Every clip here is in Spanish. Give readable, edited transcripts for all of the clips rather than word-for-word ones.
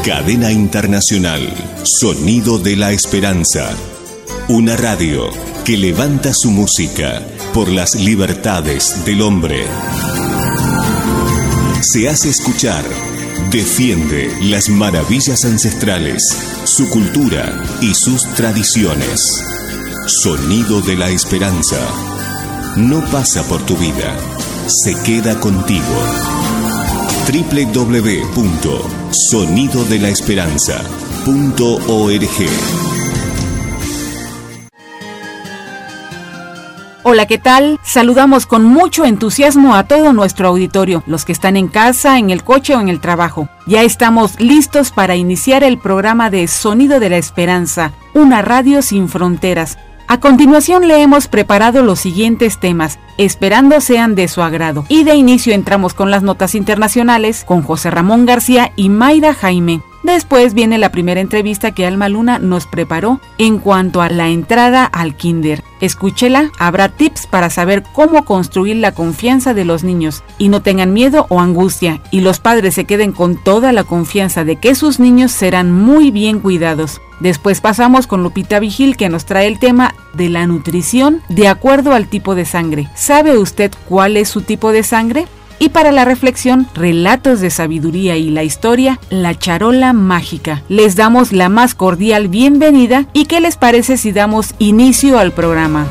Cadena Internacional, Sonido de la Esperanza. Una radio que levanta su música por las libertades del hombre. Se hace escuchar, defiende las maravillas ancestrales, su cultura y sus tradiciones. Sonido de la Esperanza. No pasa por tu vida, se queda contigo. www.sonidodelaesperanza.org. Hola, ¿qué tal? Saludamos con mucho entusiasmo a todo nuestro auditorio, los que están en casa, en el coche o en el trabajo. Ya estamos listos para iniciar el programa de Sonido de la Esperanza, una radio sin fronteras. A continuación le hemos preparado los siguientes temas, esperando sean de su agrado. Y de inicio entramos con las notas internacionales con José Ramón García y Mayra Jaime. Después viene la primera entrevista que Alma Luna nos preparó en cuanto a la entrada al kinder. Escúchela, habrá tips para saber cómo construir la confianza de los niños y no tengan miedo o angustia, y los padres se queden con toda la confianza de que sus niños serán muy bien cuidados. Después pasamos con Lupita Vigil, que nos trae el tema de la nutrición de acuerdo al tipo de sangre. ¿Sabe usted cuál es su tipo de sangre? Y para la reflexión, relatos de sabiduría y la historia, la charola mágica. Les damos la más cordial bienvenida y ¿qué les parece si damos inicio al programa?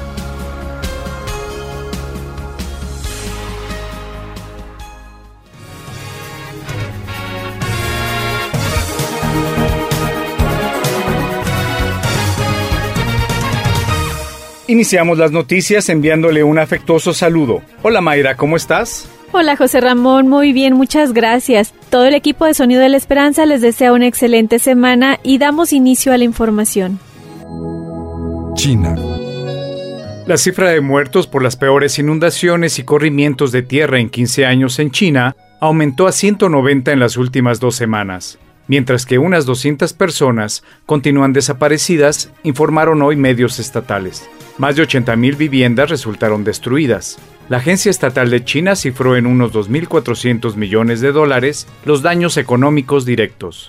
Iniciamos las noticias enviándole un afectuoso saludo. Hola Mayra, ¿cómo estás? Hola José Ramón, muy bien, muchas gracias. Todo el equipo de Sonido de la Esperanza les desea una excelente semana y damos inicio a la información. China. La cifra de muertos por las peores inundaciones y corrimientos de tierra en 15 años en China aumentó a 190 en las últimas 2 semanas, mientras que unas 200 personas continúan desaparecidas, informaron hoy medios estatales. Más de 80,000 viviendas resultaron destruidas. La Agencia Estatal de China cifró en unos $2.400 millones los daños económicos directos.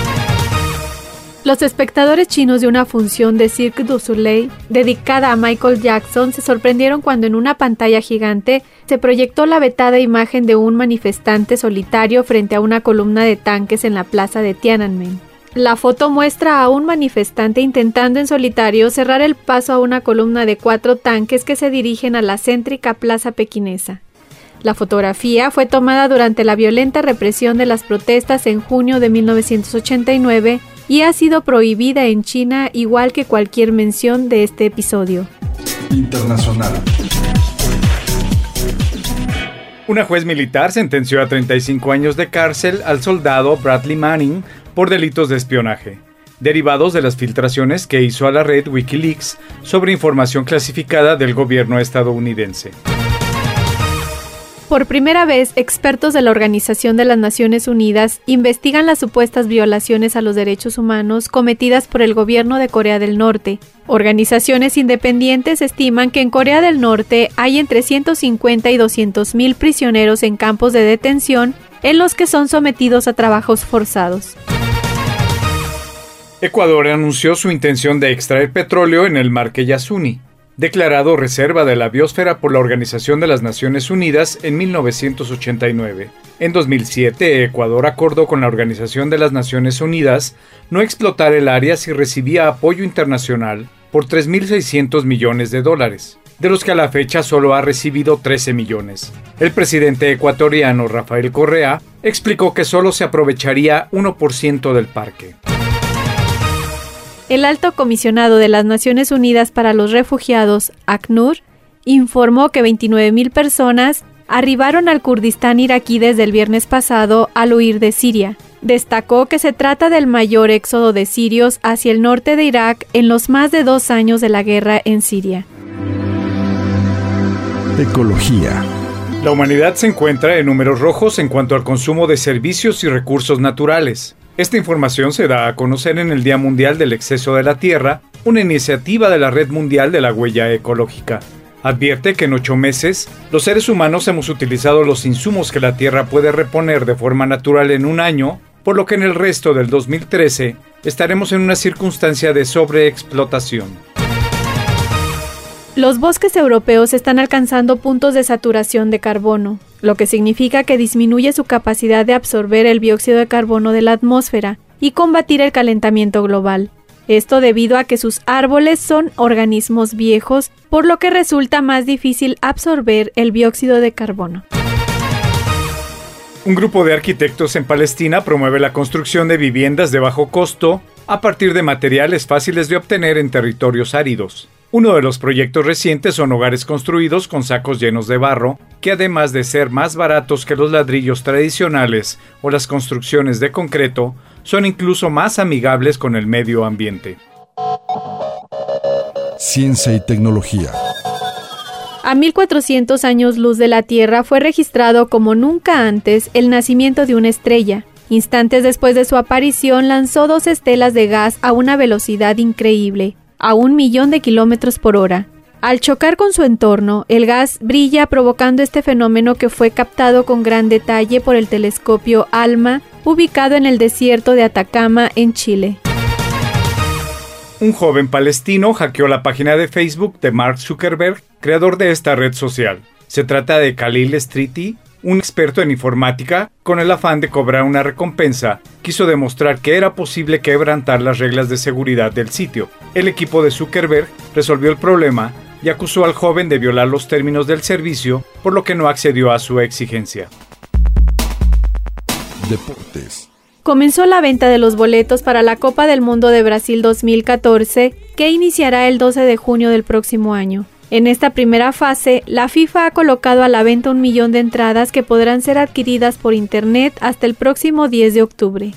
Los espectadores chinos de una función de Cirque du Soleil dedicada a Michael Jackson se sorprendieron cuando en una pantalla gigante se proyectó la vetada imagen de un manifestante solitario frente a una columna de tanques en la plaza de Tiananmen. La foto muestra a un manifestante intentando en solitario cerrar el paso a una columna de 4 tanques que se dirigen a la céntrica plaza pequinesa. La fotografía fue tomada durante la violenta represión de las protestas en junio de 1989 y ha sido prohibida en China, igual que cualquier mención de este episodio. Internacional. Una juez militar sentenció a 35 años de cárcel al soldado Bradley Manning por delitos de espionaje, derivados de las filtraciones que hizo a la red Wikileaks sobre información clasificada del gobierno estadounidense. Por primera vez, expertos de la Organización de las Naciones Unidas investigan las supuestas violaciones a los derechos humanos cometidas por el gobierno de Corea del Norte. Organizaciones independientes estiman que en Corea del Norte hay entre 150 y 200,000 prisioneros en campos de detención en los que son sometidos a trabajos forzados. Ecuador anunció su intención de extraer petróleo en el mar Yasuni, declarado reserva de la biosfera por la Organización de las Naciones Unidas en 1989. En 2007, Ecuador acordó con la Organización de las Naciones Unidas no explotar el área si recibía apoyo internacional por $3.600 millones, de los que a la fecha solo ha recibido 13 millones. El presidente ecuatoriano Rafael Correa explicó que solo se aprovecharía 1% del parque. El alto comisionado de las Naciones Unidas para los Refugiados, ACNUR, informó que 29,000 personas arribaron al Kurdistán iraquí desde el viernes pasado al huir de Siria. Destacó que se trata del mayor éxodo de sirios hacia el norte de Irak en los más de 2 años de la guerra en Siria. Ecología. La humanidad se encuentra en números rojos en cuanto al consumo de servicios y recursos naturales. Esta información se da a conocer en el Día Mundial del Exceso de la Tierra, una iniciativa de la Red Mundial de la Huella Ecológica. Advierte que en 8 meses, los seres humanos hemos utilizado los insumos que la Tierra puede reponer de forma natural en un año por lo que en el resto del 2013 estaremos en una circunstancia de sobreexplotación. Los bosques europeos están alcanzando puntos de saturación de carbono, lo que significa que disminuye su capacidad de absorber el dióxido de carbono de la atmósfera y combatir el calentamiento global. Esto debido a que sus árboles son organismos viejos, por lo que resulta más difícil absorber el dióxido de carbono. Un grupo de arquitectos en Palestina promueve la construcción de viviendas de bajo costo a partir de materiales fáciles de obtener en territorios áridos. Uno de los proyectos recientes son hogares construidos con sacos llenos de barro, que además de ser más baratos que los ladrillos tradicionales o las construcciones de concreto, son incluso más amigables con el medio ambiente. Ciencia y tecnología. A 1400 años luz de la Tierra fue registrado como nunca antes el nacimiento de una estrella. Instantes después de su aparición lanzó 2 estelas de gas a una velocidad increíble, a 1.000.000 kilómetros por hora. Al chocar con su entorno, el gas brilla provocando este fenómeno que fue captado con gran detalle por el telescopio ALMA, ubicado en el desierto de Atacama, en Chile. Un joven palestino hackeó la página de Facebook de Mark Zuckerberg, creador de esta red social. Se trata de Khalil Streety, un experto en informática, con el afán de cobrar una recompensa, quiso demostrar que era posible quebrantar las reglas de seguridad del sitio. El equipo de Zuckerberg resolvió el problema y acusó al joven de violar los términos del servicio, por lo que no accedió a su exigencia. Deportes. Comenzó la venta de los boletos para la Copa del Mundo de Brasil 2014, que iniciará el 12 de junio del próximo año. En esta primera fase, la FIFA ha colocado a la venta 1 millón de entradas que podrán ser adquiridas por internet hasta el próximo 10 de octubre.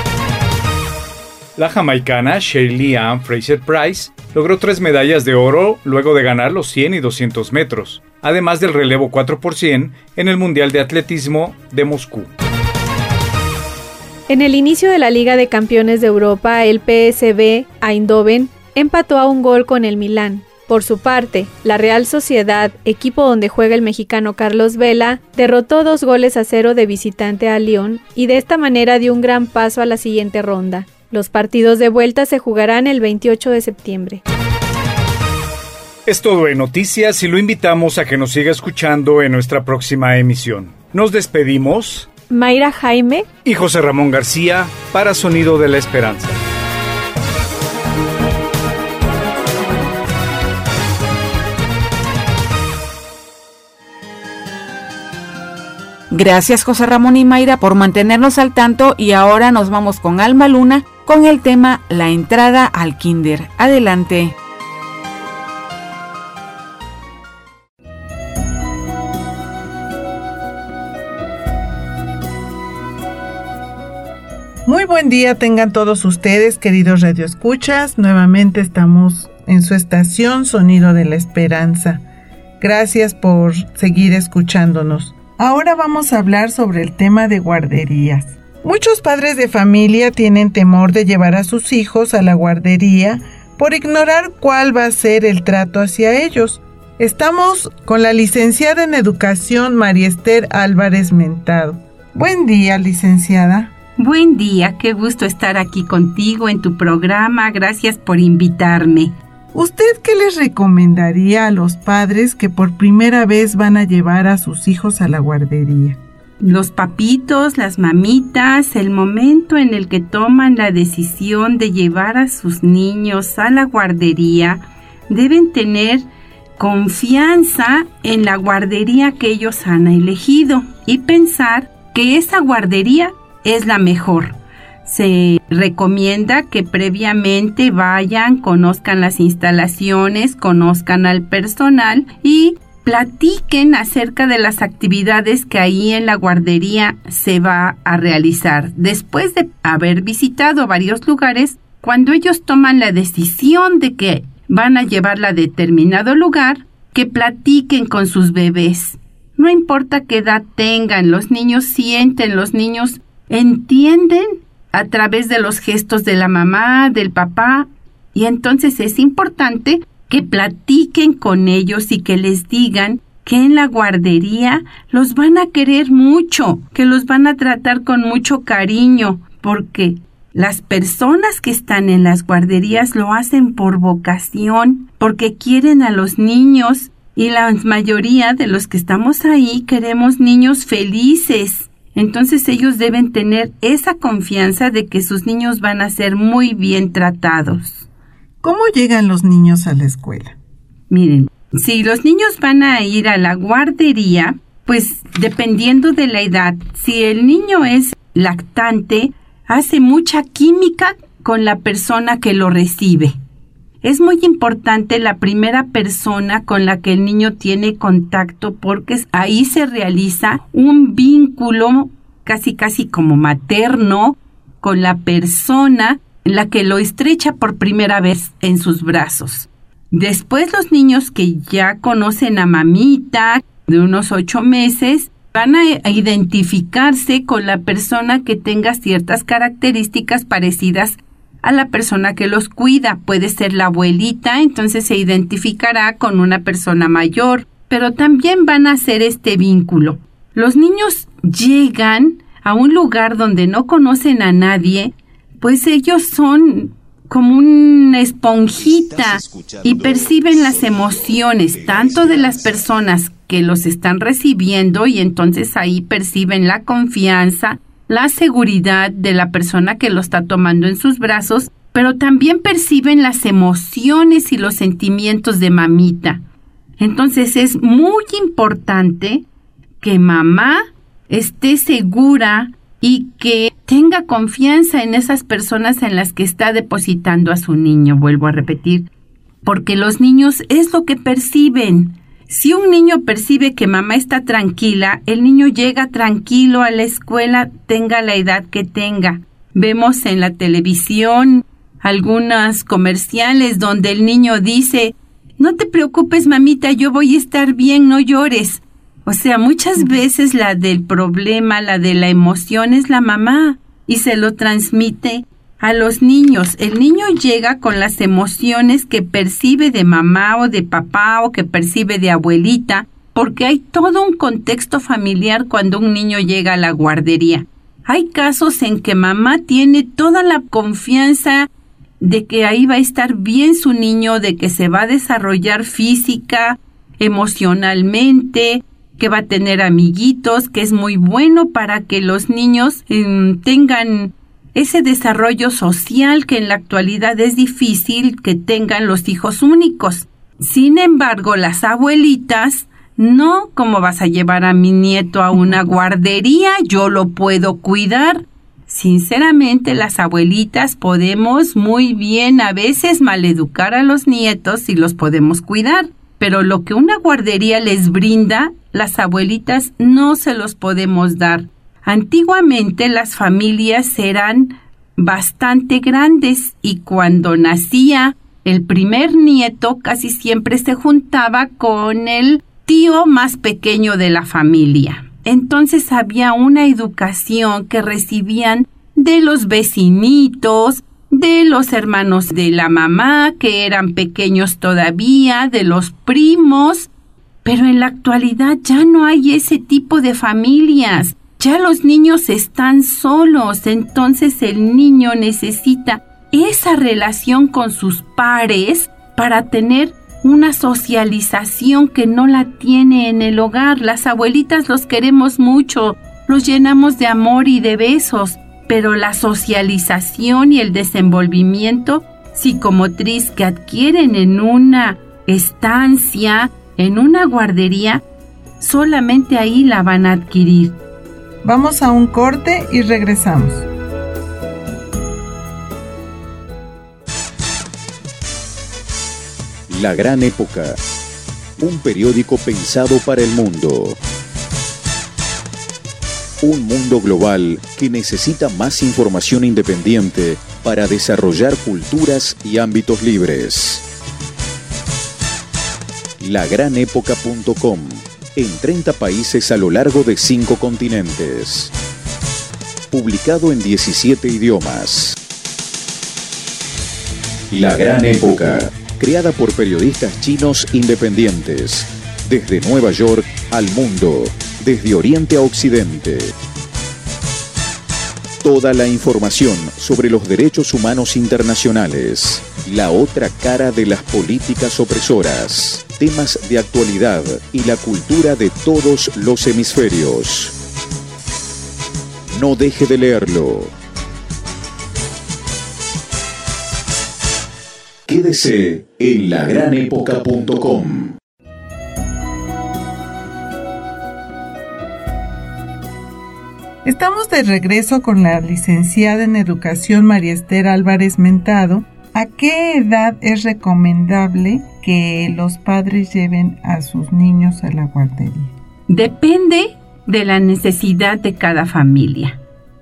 La jamaicana Shirley Ann Fraser-Pryce logró 3 medallas de oro luego de ganar los 100 y 200 metros, además del relevo 4% en el Mundial de Atletismo de Moscú. En el inicio de la Liga de Campeones de Europa, el PSV Eindhoven empató a 1 gol con el Milán. Por su parte, la Real Sociedad, equipo donde juega el mexicano Carlos Vela, derrotó 2-0 de visitante a Lyon y de esta manera dio un gran paso a la siguiente ronda. Los partidos de vuelta se jugarán el 28 de septiembre. Es todo en noticias y lo invitamos a que nos siga escuchando en nuestra próxima emisión. Nos despedimos. Mayra Jaime y José Ramón García para Sonido de la Esperanza. Gracias José Ramón y Mayra por mantenernos al tanto, y ahora nos vamos con Alma Luna con el tema La entrada al kinder. Adelante. Muy buen día tengan todos ustedes, queridos radioescuchas. Nuevamente estamos en su estación Sonido de la Esperanza. Gracias por seguir escuchándonos. Ahora vamos a hablar sobre el tema de guarderías. Muchos padres de familia tienen temor de llevar a sus hijos a la guardería por ignorar cuál va a ser el trato hacia ellos. Estamos con la licenciada en Educación María Esther Álvarez Mentado. Buen día, licenciada. Buen día, qué gusto estar aquí contigo en tu programa. Gracias por invitarme. ¿Usted qué les recomendaría a los padres que por primera vez van a llevar a sus hijos a la guardería? Los papitos, las mamitas, el momento en el que toman la decisión de llevar a sus niños a la guardería, deben tener confianza en la guardería que ellos han elegido y pensar que esa guardería es la mejor. Se recomienda que previamente vayan, conozcan las instalaciones, conozcan al personal y platiquen acerca de las actividades que ahí en la guardería se va a realizar. Después de haber visitado varios lugares, cuando ellos toman la decisión de que van a llevarla a determinado lugar, que platiquen con sus bebés. No importa qué edad tengan, los niños sienten, los niños entienden a través de los gestos de la mamá, del papá, y entonces es importante que platiquen con ellos y que les digan que en la guardería los van a querer mucho, que los van a tratar con mucho cariño, porque las personas que están en las guarderías lo hacen por vocación, porque quieren a los niños, y la mayoría de los que estamos ahí queremos niños felices. Entonces ellos deben tener esa confianza de que sus niños van a ser muy bien tratados. ¿Cómo llegan los niños a la escuela? Miren, si los niños van a ir a la guardería, pues dependiendo de la edad, si el niño es lactante, hace mucha química con la persona que lo recibe. Es muy importante la primera persona con la que el niño tiene contacto, porque ahí se realiza un vínculo casi como materno con la persona en la que lo estrecha por primera vez en sus brazos. Después los niños que ya conocen a mamita de unos 8 meses van a identificarse con la persona que tenga ciertas características parecidas a la persona que los cuida. Puede ser la abuelita, entonces se identificará con una persona mayor, pero también van a hacer este vínculo. Los niños llegan a un lugar donde no conocen a nadie, pues ellos son como una esponjita y perciben las emociones tanto de las personas que los están recibiendo, y entonces ahí perciben la confianza, la seguridad de la persona que lo está tomando en sus brazos, pero también perciben las emociones y los sentimientos de mamita. Entonces es muy importante que mamá esté segura y que tenga confianza en esas personas en las que está depositando a su niño. Vuelvo a repetir, porque los niños es lo que perciben. Si un niño percibe que mamá está tranquila, el niño llega tranquilo a la escuela, tenga la edad que tenga. Vemos en la televisión algunos comerciales donde el niño dice: no te preocupes, mamita, yo voy a estar bien, no llores. O sea, muchas veces la del problema, la de la emoción es la mamá, y se lo transmite a los niños. El niño llega con las emociones que percibe de mamá o de papá o que percibe de abuelita, porque hay todo un contexto familiar cuando un niño llega a la guardería. Hay casos en que mamá tiene toda la confianza de que ahí va a estar bien su niño, de que se va a desarrollar física, emocionalmente, que va a tener amiguitos, que es muy bueno para que los niños tengan ese desarrollo social que en la actualidad es difícil que tengan los hijos únicos. Sin embargo, las abuelitas, no, ¿cómo vas a llevar a mi nieto a una guardería? Yo lo puedo cuidar. Sinceramente, las abuelitas podemos muy bien a veces maleducar a los nietos y los podemos cuidar. Pero lo que una guardería les brinda, las abuelitas no se los podemos dar. Antiguamente las familias eran bastante grandes y cuando nacía el primer nieto casi siempre se juntaba con el tío más pequeño de la familia. Entonces había una educación que recibían de los vecinitos, de los hermanos de la mamá que eran pequeños todavía, de los primos, pero en la actualidad ya no hay ese tipo de familias. Ya los niños están solos, entonces el niño necesita esa relación con sus pares para tener una socialización que no la tiene en el hogar. Las abuelitas los queremos mucho, los llenamos de amor y de besos, pero la socialización y el desenvolvimiento psicomotriz que adquieren en una estancia, en una guardería, solamente ahí la van a adquirir. Vamos a un corte y regresamos. La Gran Época, un periódico pensado para el mundo. Un mundo global que necesita más información independiente para desarrollar culturas y ámbitos libres. Lagranépoca.com, en 30 países a lo largo de 5 continentes. Publicado en 17 idiomas. La Gran Época, creada por periodistas chinos independientes, desde Nueva York al mundo, desde Oriente a Occidente. Toda la información sobre los derechos humanos internacionales, la otra cara de las políticas opresoras, temas de actualidad y la cultura de todos los hemisferios. No deje de leerlo. Quédese en lagranepoca.com. Estamos de regreso con la licenciada en Educación María Esther Álvarez Mentado. ¿A qué edad es recomendable que los padres lleven a sus niños a la guardería? Depende de la necesidad de cada familia,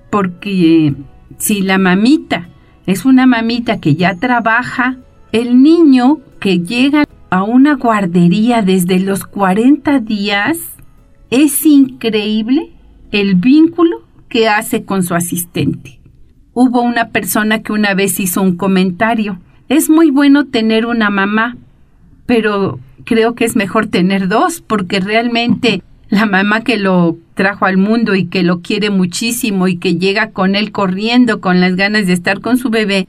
porque si la mamita es una mamita que ya trabaja, el niño que llega a una guardería desde los 40 días, es increíble el vínculo que hace con su asistente. Hubo una persona que una vez hizo un comentario: es muy bueno tener una mamá, pero creo que es mejor tener dos, porque realmente la mamá que lo trajo al mundo y que lo quiere muchísimo y que llega con él corriendo con las ganas de estar con su bebé,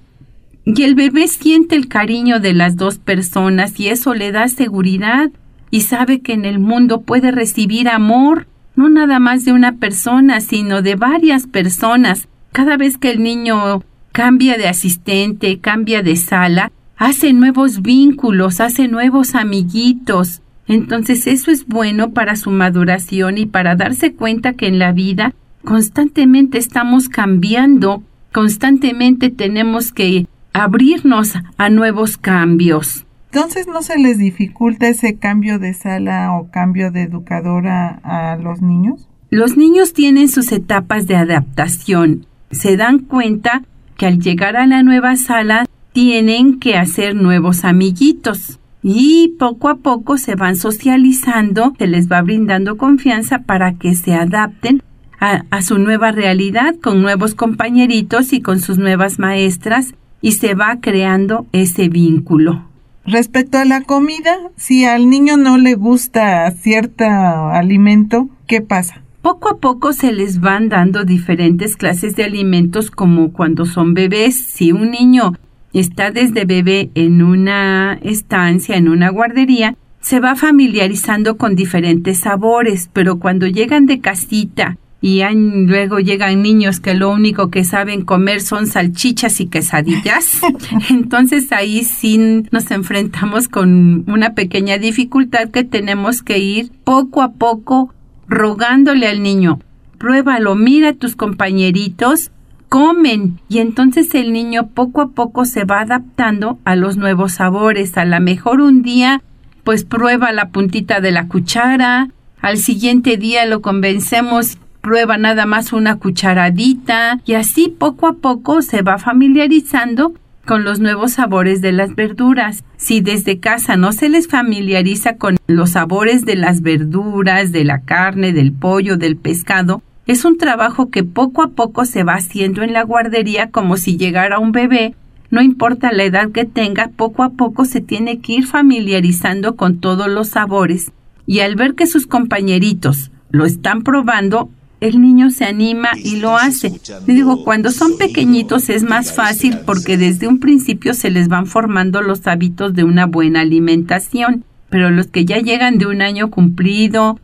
y el bebé siente el cariño de las dos personas y eso le da seguridad y sabe que en el mundo puede recibir amor, no nada más de una persona, sino de varias personas. Cada vez que el niño cambia de asistente, cambia de sala, hace nuevos vínculos, hace nuevos amiguitos. Entonces eso es bueno para su maduración y para darse cuenta que en la vida constantemente estamos cambiando, constantemente tenemos que abrirnos a nuevos cambios. Entonces, ¿no se les dificulta ese cambio de sala o cambio de educadora a los niños? Los niños tienen sus etapas de adaptación. Se dan cuenta que al llegar a la nueva sala tienen que hacer nuevos amiguitos. Y poco a poco se van socializando, se les va brindando confianza para que se adapten a su nueva realidad con nuevos compañeritos y con sus nuevas maestras y se va creando ese vínculo. Respecto a la comida, si al niño no le gusta cierto alimento, ¿qué pasa? Poco a poco se les van dando diferentes clases de alimentos como cuando son bebés. Si un niño está desde bebé en una estancia, en una guardería, se va familiarizando con diferentes sabores, pero cuando llegan de casita y luego llegan niños que lo único que saben comer son salchichas y quesadillas, entonces ahí sí nos enfrentamos con una pequeña dificultad que tenemos que ir poco a poco rogándole al niño: pruébalo, mira a tus compañeritos, comen, y entonces el niño poco a poco se va adaptando a los nuevos sabores. A lo mejor un día pues prueba la puntita de la cuchara, al siguiente día lo convencemos, prueba nada más una cucharadita, y así poco a poco se va familiarizando con los nuevos sabores de las verduras. Si desde casa no se les familiariza con los sabores de las verduras, de la carne, del pollo, del pescado, es un trabajo que poco a poco se va haciendo en la guardería, como si llegara un bebé. No importa la edad que tenga, poco a poco se tiene que ir familiarizando con todos los sabores. Y al ver que sus compañeritos lo están probando, el niño se anima y lo hace. Le digo, cuando son pequeñitos es más fácil porque desde un principio se les van formando los hábitos de una buena alimentación. Pero los que ya llegan de un año cumplido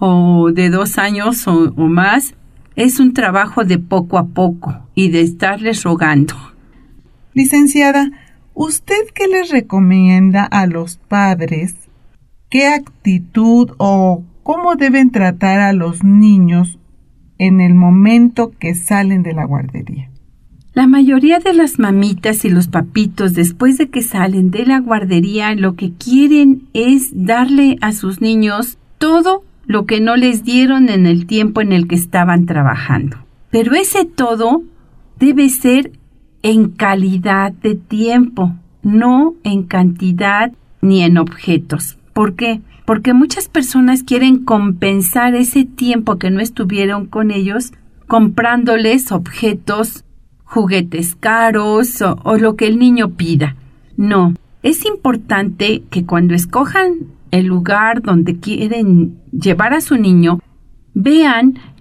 o de 2 años o más, es un trabajo de poco a poco y de estarles rogando. Licenciada, ¿usted qué les recomienda a los padres? ¿Qué actitud o cómo deben tratar a los niños en el momento que salen de la guardería? La mayoría de las mamitas y los papitos, después de que salen de la guardería, lo que quieren es darle a sus niños todo lo que no les dieron en el tiempo en el que estaban trabajando. Pero ese todo debe ser en calidad de tiempo, no en cantidad ni en objetos. ¿Por qué? Porque muchas personas quieren compensar ese tiempo que no estuvieron con ellos comprándoles objetos, juguetes caros o lo que el niño pida. No, es importante que cuando escojan el lugar donde quieren llevar a su niño, vean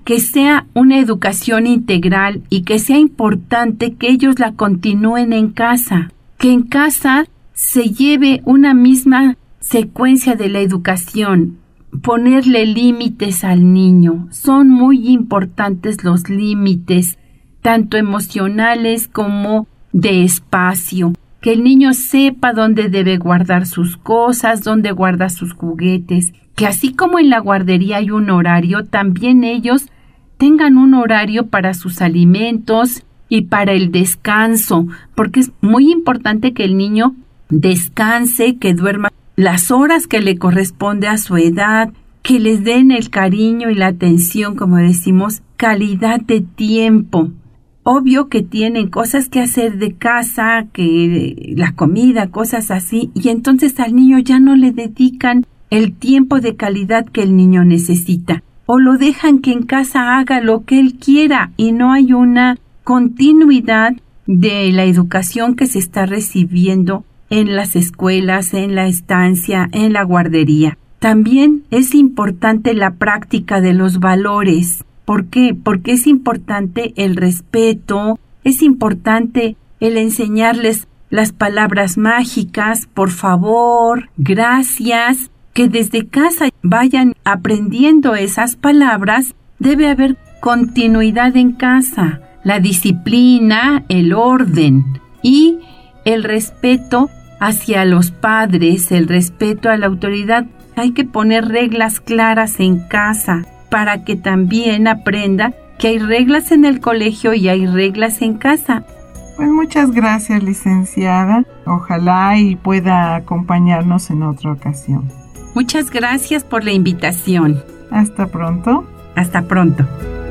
que sea una educación integral y que sea importante que ellos la continúen en casa, que en casa se lleve una misma secuencia de la educación, ponerle límites al niño. Son muy importantes los límites, tanto emocionales como de espacio. Que el niño sepa dónde debe guardar sus cosas, dónde guarda sus juguetes. Que así como en la guardería hay un horario, también ellos tengan un horario para sus alimentos y para el descanso, porque es muy importante que el niño descanse, que duerma las horas que le corresponde a su edad, que les den el cariño y la atención, como decimos, calidad de tiempo. Obvio que tienen cosas que hacer de casa, que la comida, cosas así, y entonces al niño ya no le dedican el tiempo de calidad que el niño necesita. O lo dejan que en casa haga lo que él quiera y no hay una continuidad de la educación que se está recibiendo en las escuelas, en la estancia, en la guardería. También es importante la práctica de los valores. ¿Por qué? Porque es importante el respeto, es importante el enseñarles las palabras mágicas, por favor, gracias, que desde casa vayan aprendiendo esas palabras. Debe haber continuidad en casa, la disciplina, el orden y el respeto hacia los padres, el respeto a la autoridad. Hay que poner reglas claras en casa para que también aprenda que hay reglas en el colegio y hay reglas en casa. Pues muchas gracias, licenciada. Ojalá y pueda acompañarnos en otra ocasión. Muchas gracias por la invitación. Hasta pronto. Hasta pronto.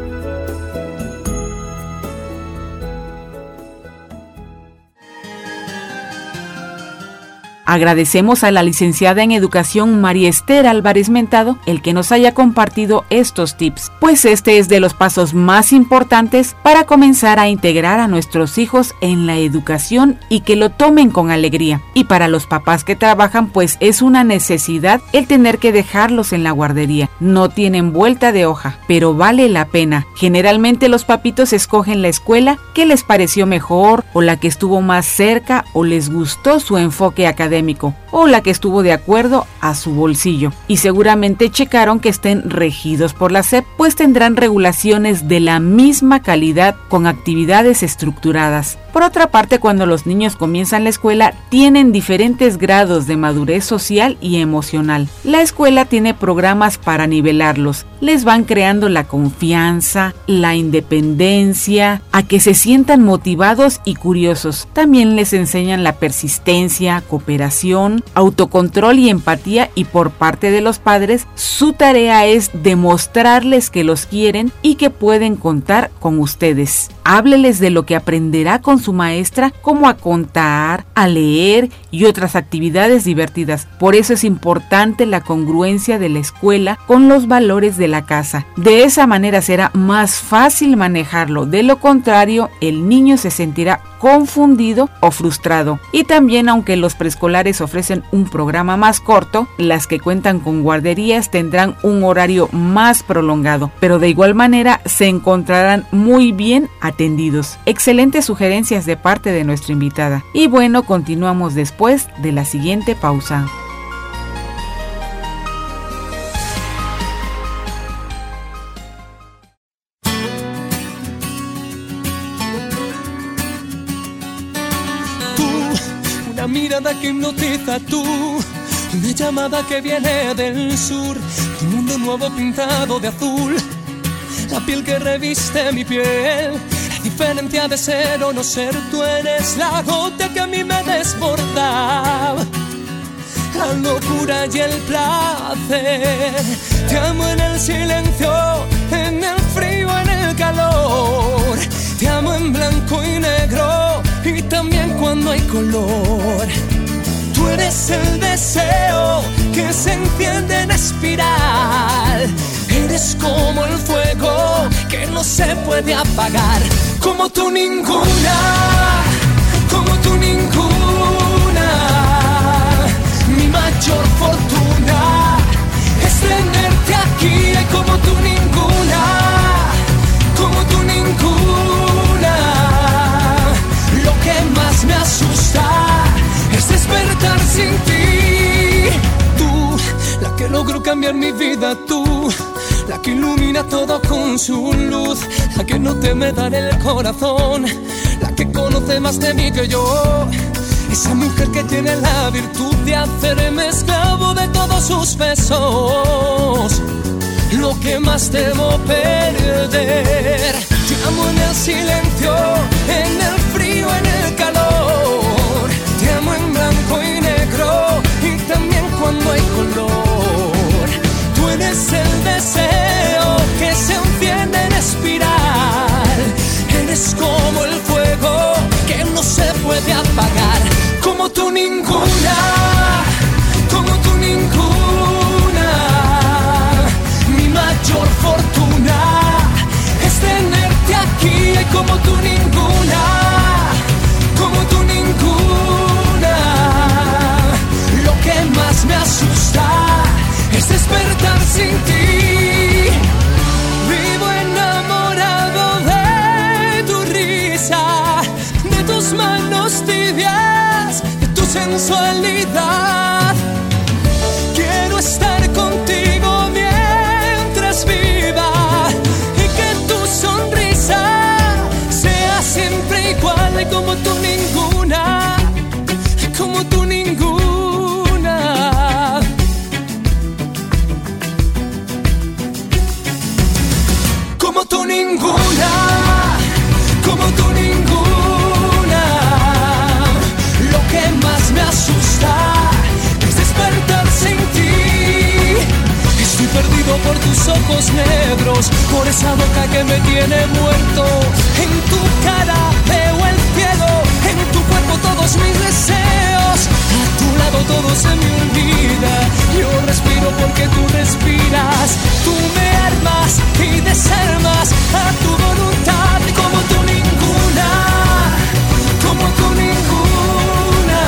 Agradecemos a la licenciada en Educación María Esther Álvarez Mentado el que nos haya compartido estos tips, pues este es de los pasos más importantes para comenzar a integrar a nuestros hijos en la educación y que lo tomen con alegría. Y para los papás que trabajan, pues es una necesidad el tener que dejarlos en la guardería. No tienen vuelta de hoja, pero vale la pena. Generalmente los papitos escogen la escuela que les pareció mejor o la que estuvo más cerca o les gustó su enfoque académico o la que estuvo de acuerdo a su bolsillo, y seguramente checaron que estén regidos por la SEP, pues tendrán regulaciones de la misma calidad con actividades estructuradas. Por otra parte, cuando los niños comienzan la escuela, tienen diferentes grados de madurez social y emocional. La escuela tiene programas para nivelarlos, les van creando la confianza, la independencia, a que se sientan motivados y curiosos. También les enseñan la persistencia, cooperación, autocontrol y empatía, y por parte de los padres, su tarea es demostrarles que los quieren y que pueden contar con ustedes. Hábleles de lo que aprenderá con su maestra, como a contar, a leer y otras actividades divertidas. Por eso es importante la congruencia de la escuela con los valores de la casa. De esa manera será más fácil manejarlo. De lo contrario, el niño se sentirá confundido o frustrado. Y también, aunque los preescolares ofrecen un programa más corto, las que cuentan con guarderías tendrán un horario más prolongado, pero de igual manera se encontrarán muy bien atendidos. Excelentes sugerencias de parte de nuestra invitada. Y bueno, continuamos después de la siguiente pausa. Una mirada que hipnotiza, tú, una llamada que viene del sur, un mundo nuevo pintado de azul, la piel que reviste mi piel, la diferencia de ser o no ser. Tú eres la gota que a mí me desborda, la locura y el placer. Te amo en el silencio, en el frío, en el calor. Te amo en blanco y negro y también cuando hay color. Tú eres el deseo que se enciende en espiral. Eres como el fuego que no se puede apagar. Como tú ninguna, como tú ninguna. Mi mayor fortuna es tenerte aquí. Y como tú ninguna, cambiar mi vida tú, la que ilumina todo con su luz, la que no teme dar el corazón, la que conoce más de mí que yo. Esa mujer que tiene la virtud de hacerme esclavo de todos sus besos. Lo que más temo perder. Te amo en el silencio, en el frío, en el calor. Te amo en blanco y negro y también cuando hay color. Tú eres el deseo que se enciende en espiral. Eres como el fuego que no se puede apagar. Como tú ninguna, como tú ninguna. Mi mayor fortuna es tenerte aquí. Y como tú ninguna, como tú ninguna. Lo que más me asusta es despertar sin ti. Vivo enamorado de tu risa, de tus manos tibias, de tu sensualidad. Quiero estar contigo mientras viva y que tu sonrisa sea siempre igual. Y como tú ninguna, como tú ninguna. Como tú ninguna, como tú ninguna. Lo que más me asusta es despertar sin ti. Estoy perdido por tus ojos negros, por esa boca que me tiene muerto. En tu cara veo el cielo, en tu cuerpo todos mis deseos. A tu lado todo se me olvida. Yo respiro porque tú respiras. Tú me armas y desarmas a tu voluntad. Como tú ninguna, como tú ninguna.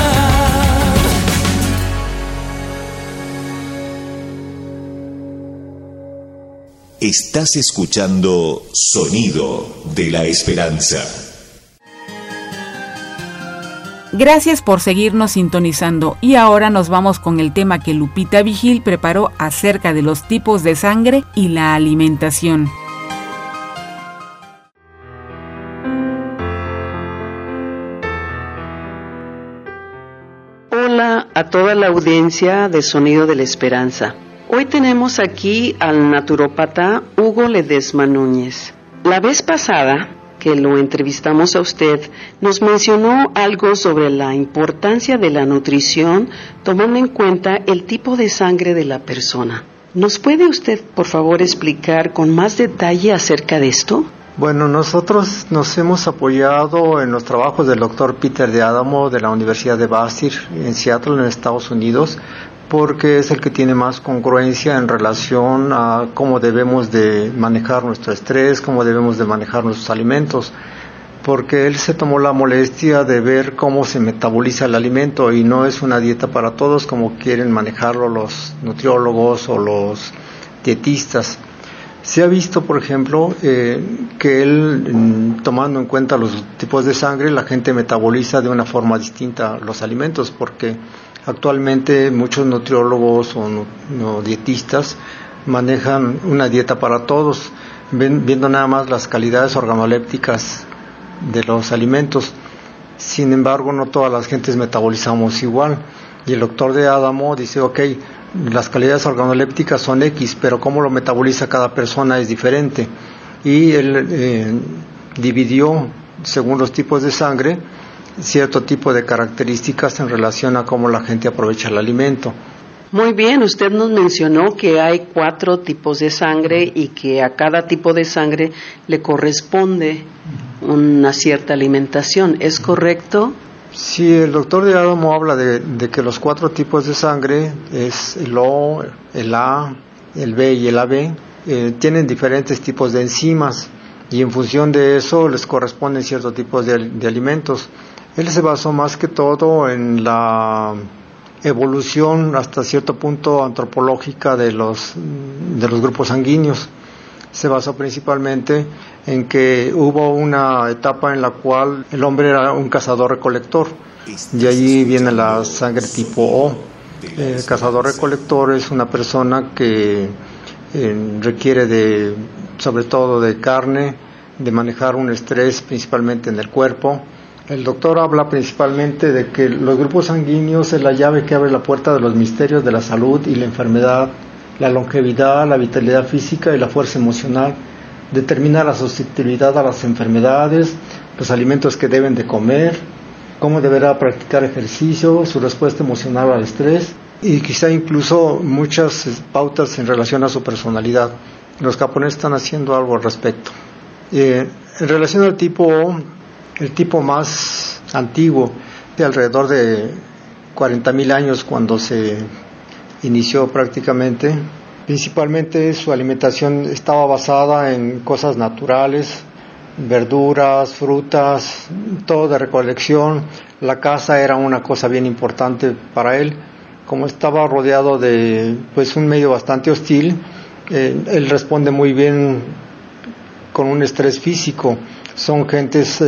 Estás escuchando Sonido de la Esperanza. Gracias por seguirnos sintonizando y ahora nos vamos con el tema que Lupita Vigil preparó acerca de los tipos de sangre y la alimentación. Hola a toda la audiencia de Sonido de la Esperanza. Hoy tenemos aquí al naturópata Hugo Ledesma Núñez. La vez pasada que lo entrevistamos a usted, nos mencionó algo sobre la importancia de la nutrición, tomando en cuenta el tipo de sangre de la persona. ¿Nos puede usted, por favor, explicar con más detalle acerca de esto? Bueno, nosotros nos hemos apoyado en los trabajos del doctor Peter D'Adamo de la Universidad de Bastyr en Seattle, en Estados Unidos, porque es el que tiene más congruencia en relación a cómo debemos de manejar nuestro estrés, cómo debemos de manejar nuestros alimentos, porque él se tomó la molestia de ver cómo se metaboliza el alimento y no es una dieta para todos como quieren manejarlo los nutriólogos o los dietistas. Se ha visto, por ejemplo, que él, tomando en cuenta los tipos de sangre, la gente metaboliza de una forma distinta los alimentos, porque actualmente muchos nutriólogos o dietistas manejan una dieta para todos, viendo nada más las calidades organolépticas de los alimentos. Sin embargo, no todas las gentes metabolizamos igual. Y el doctor D'Adamo dice, ok, las calidades organolépticas son X, pero cómo lo metaboliza cada persona es diferente. Y él dividió, según los tipos de sangre, cierto tipo de características en relación a cómo la gente aprovecha el alimento. Muy bien, usted nos mencionó que hay 4 tipos de sangre y que a cada tipo de sangre le corresponde una cierta alimentación, ¿es correcto? Sí, el doctor D'Adamo habla de que los 4 tipos de sangre, es el O, el A, el B y el AB, tienen diferentes tipos de enzimas y en función de eso les corresponden ciertos tipos de alimentos. Él se basó más que todo en la evolución hasta cierto punto antropológica de los grupos sanguíneos. Se basó principalmente en que hubo una etapa en la cual el hombre era un cazador-recolector, y allí viene la sangre tipo O. Cazador-recolector es una persona que requiere sobre todo de carne, de manejar un estrés principalmente en el cuerpo. El doctor habla principalmente de que los grupos sanguíneos es la llave que abre la puerta de los misterios de la salud y la enfermedad, la longevidad, la vitalidad física y la fuerza emocional. Determina la susceptibilidad a las enfermedades, los alimentos que deben de comer, cómo deberá practicar ejercicio, su respuesta emocional al estrés y quizá incluso muchas pautas en relación a su personalidad. Los japoneses están haciendo algo al respecto. En relación al tipo O, el tipo más antiguo, de alrededor de 40,000 años cuando se inició prácticamente, principalmente su alimentación estaba basada en cosas naturales, verduras, frutas, todo de recolección. La caza era una cosa bien importante para él. Como estaba rodeado de un medio bastante hostil, él responde muy bien con un estrés físico. Son gentes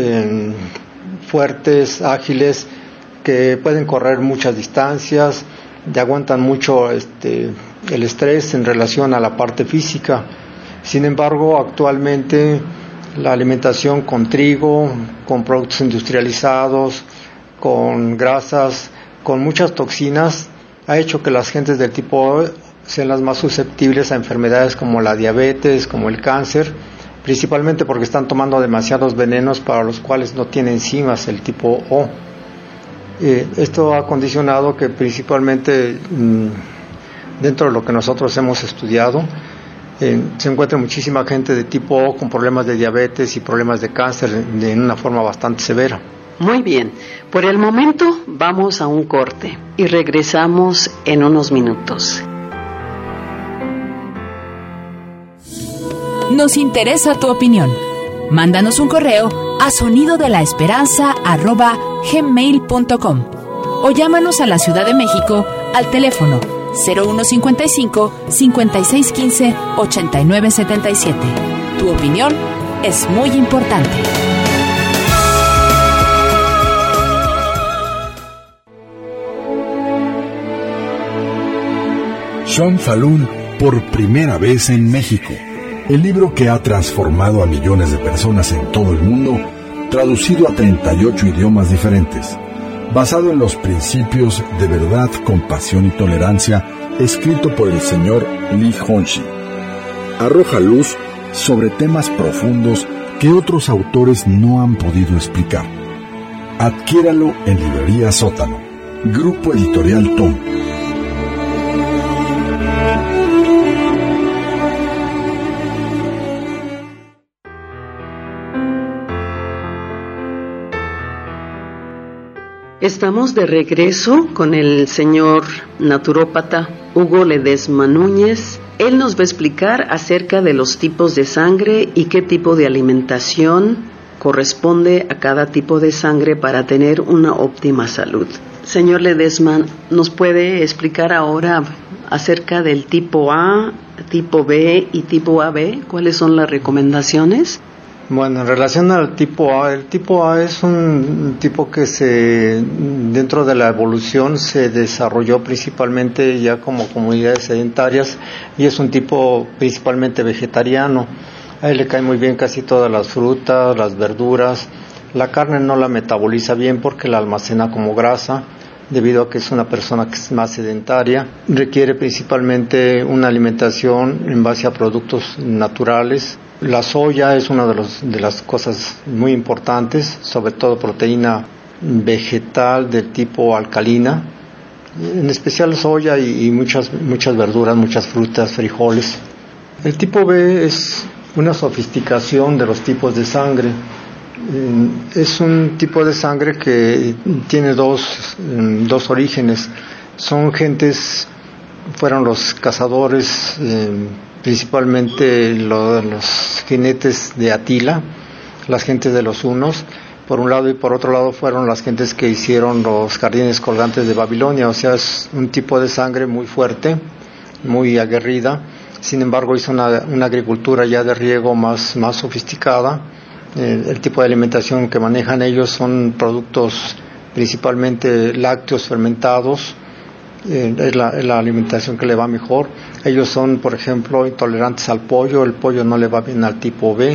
fuertes, ágiles, que pueden correr muchas distancias, aguantan mucho el estrés en relación a la parte física. Sin embargo, actualmente la alimentación con trigo, con productos industrializados, con grasas, con muchas toxinas, ha hecho que las gentes del tipo O sean las más susceptibles a enfermedades como la diabetes, como el cáncer, principalmente porque están tomando demasiados venenos para los cuales no tiene enzimas el tipo O. Esto ha condicionado que principalmente dentro de lo que nosotros hemos estudiado se encuentra muchísima gente de tipo O con problemas de diabetes y problemas de cáncer en una forma bastante severa. Muy bien, por el momento vamos a un corte y regresamos en unos minutos. Nos interesa tu opinión. Mándanos un correo a sonidodelaesperanza@gmail.com o llámanos a la Ciudad de México al teléfono 0155 5615 8977. Tu opinión es muy importante. Sean Falun por primera vez en México. El libro que ha transformado a millones de personas en todo el mundo, traducido a 38 idiomas diferentes, basado en los principios de verdad, compasión y tolerancia, escrito por el señor Lee Honshi. Arroja luz sobre temas profundos que otros autores no han podido explicar. Adquiéralo en Librería Sótano. Grupo Editorial Tom. Estamos de regreso con el señor naturópata Hugo Ledesma Núñez. Él nos va a explicar acerca de los tipos de sangre y qué tipo de alimentación corresponde a cada tipo de sangre para tener una óptima salud. Señor Ledesma, ¿nos puede explicar ahora acerca del tipo A, tipo B y tipo AB? ¿Cuáles son las recomendaciones? Bueno, en relación al tipo A, el tipo A es un tipo que dentro de la evolución se desarrolló principalmente ya como comunidades sedentarias y es un tipo principalmente vegetariano. A él le caen muy bien casi todas las frutas, las verduras. La carne no la metaboliza bien porque la almacena como grasa, debido a que es una persona que es más sedentaria. Requiere principalmente una alimentación en base a productos naturales. La soya es una de las cosas muy importantes, sobre todo proteína vegetal del tipo alcalina, en especial soya y muchas verduras, muchas frutas, frijoles. El tipo B es una sofisticación de los tipos de sangre. Es un tipo de sangre que tiene dos orígenes. Fueron los cazadores, principalmente los jinetes de Atila, las gentes de los hunos, por un lado, y por otro lado fueron las gentes que hicieron los jardines colgantes de Babilonia. O sea, es un tipo de sangre muy fuerte, muy aguerrida. Sin embargo, hizo una agricultura ya de riego más sofisticada. El tipo de alimentación que manejan ellos son productos principalmente lácteos fermentados, es la alimentación que le va mejor. Ellos son, por ejemplo, intolerantes al pollo, el pollo no le va bien al tipo B,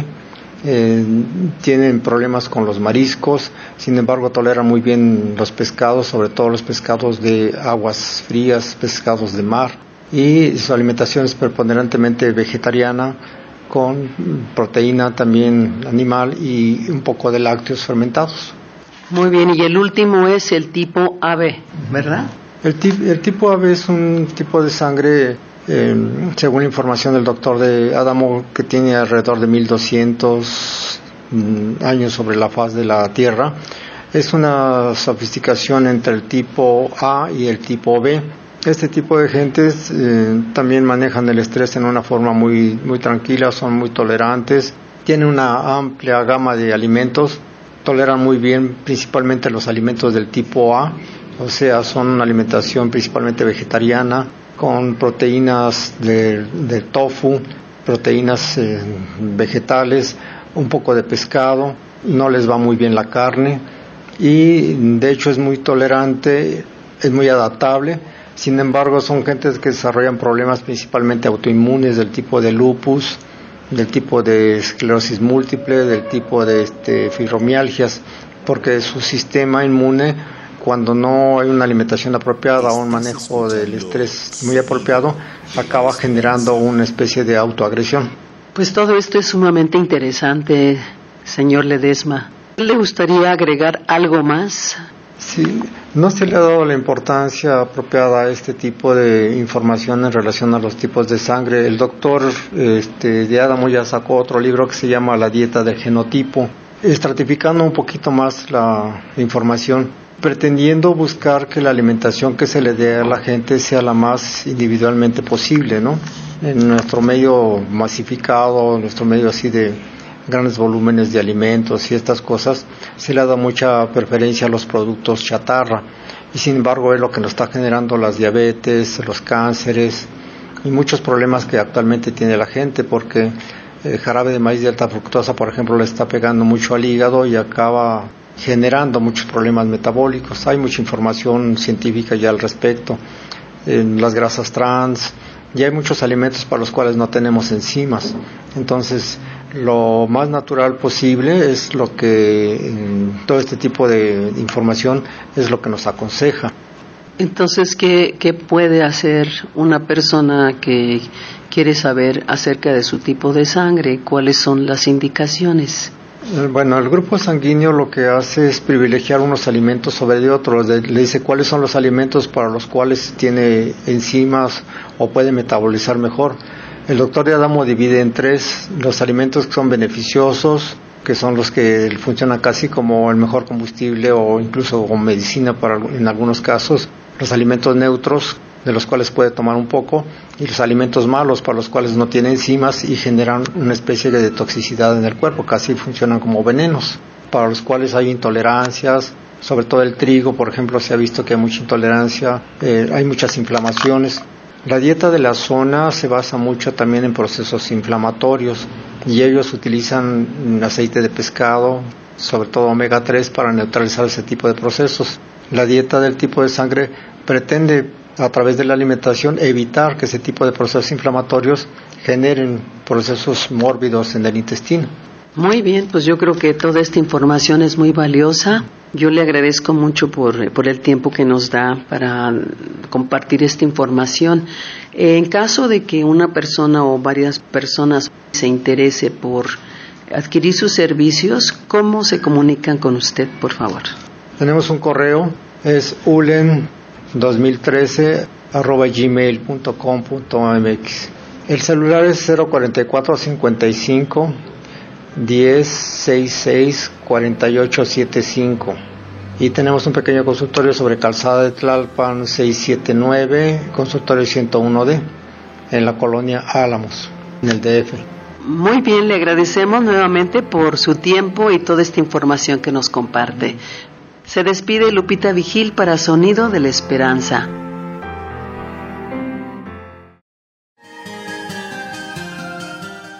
tienen problemas con los mariscos, sin embargo toleran muy bien los pescados, sobre todo los pescados de aguas frías, pescados de mar, y su alimentación es preponderantemente vegetariana, con proteína también animal y un poco de lácteos fermentados. Muy bien, y el último es el tipo AB, ¿verdad? El tipo AB es un tipo de sangre, según la información del doctor de Adamo, que tiene alrededor de 1200 años sobre la faz de la Tierra. Es una sofisticación entre el tipo A y el tipo B. Este tipo de gentes también manejan el estrés en una forma muy, muy tranquila, son muy tolerantes, tienen una amplia gama de alimentos, toleran muy bien principalmente los alimentos del tipo A, o sea, son una alimentación principalmente vegetariana, con proteínas de tofu, proteínas vegetales, un poco de pescado, no les va muy bien la carne y de hecho es muy tolerante, es muy adaptable. Sin embargo, son gentes que desarrollan problemas principalmente autoinmunes del tipo de lupus, del tipo de esclerosis múltiple, del tipo de fibromialgias, porque su sistema inmune, cuando no hay una alimentación apropiada o un manejo del estrés muy apropiado, acaba generando una especie de autoagresión. Pues todo esto es sumamente interesante, señor Ledesma. ¿Le gustaría agregar algo más? Sí, no se le ha dado la importancia apropiada a este tipo de información en relación a los tipos de sangre. El doctor de Adamo ya sacó otro libro que se llama La dieta del genotipo, estratificando un poquito más la información, pretendiendo buscar que la alimentación que se le dé a la gente sea la más individualmente posible, ¿no? En nuestro medio masificado, nuestro medio así de grandes volúmenes de alimentos y estas cosas, se le da mucha preferencia a los productos chatarra, y sin embargo es lo que nos está generando las diabetes, los cánceres y muchos problemas que actualmente tiene la gente, porque el jarabe de maíz de alta fructosa, por ejemplo, le está pegando mucho al hígado y acaba generando muchos problemas metabólicos. Hay mucha información científica ya al respecto, las grasas trans, y hay muchos alimentos para los cuales no tenemos enzimas. Entonces, lo más natural posible es lo que todo este tipo de información es lo que nos aconseja. Entonces, ¿qué puede hacer una persona que quiere saber acerca de su tipo de sangre? ¿Cuáles son las indicaciones? Bueno, el grupo sanguíneo lo que hace es privilegiar unos alimentos sobre otros. Le dice cuáles son los alimentos para los cuales tiene enzimas o puede metabolizar mejor. El doctor de Adamo divide en tres: los alimentos que son beneficiosos, que son los que funcionan casi como el mejor combustible o incluso como medicina en algunos casos; los alimentos neutros, de los cuales puede tomar un poco; y los alimentos malos, para los cuales no tiene enzimas y generan una especie de toxicidad en el cuerpo, casi funcionan como venenos, para los cuales hay intolerancias. Sobre todo el trigo, por ejemplo, se ha visto que hay mucha intolerancia, hay muchas inflamaciones. La dieta de la zona se basa mucho también en procesos inflamatorios, y ellos utilizan aceite de pescado, sobre todo omega 3, para neutralizar ese tipo de procesos. La dieta del tipo de sangre pretende, a través de la alimentación, evitar que ese tipo de procesos inflamatorios generen procesos mórbidos en el intestino. Muy bien, pues yo creo que toda esta información es muy valiosa. Yo le agradezco mucho por el tiempo que nos da para compartir esta información. En caso de que una persona o varias personas se interese por adquirir sus servicios, ¿cómo se comunican con usted, por favor? Tenemos un correo, es ulen2013@gmail.com.mx. El celular es 044 55 10 66 48 75, y tenemos un pequeño consultorio sobre Calzada de Tlalpan 679, consultorio 101D, en la colonia Álamos, en el DF. Muy bien, le agradecemos nuevamente por su tiempo y toda esta información que nos comparte. Se despide Lupita Vigil para Sonido de la Esperanza.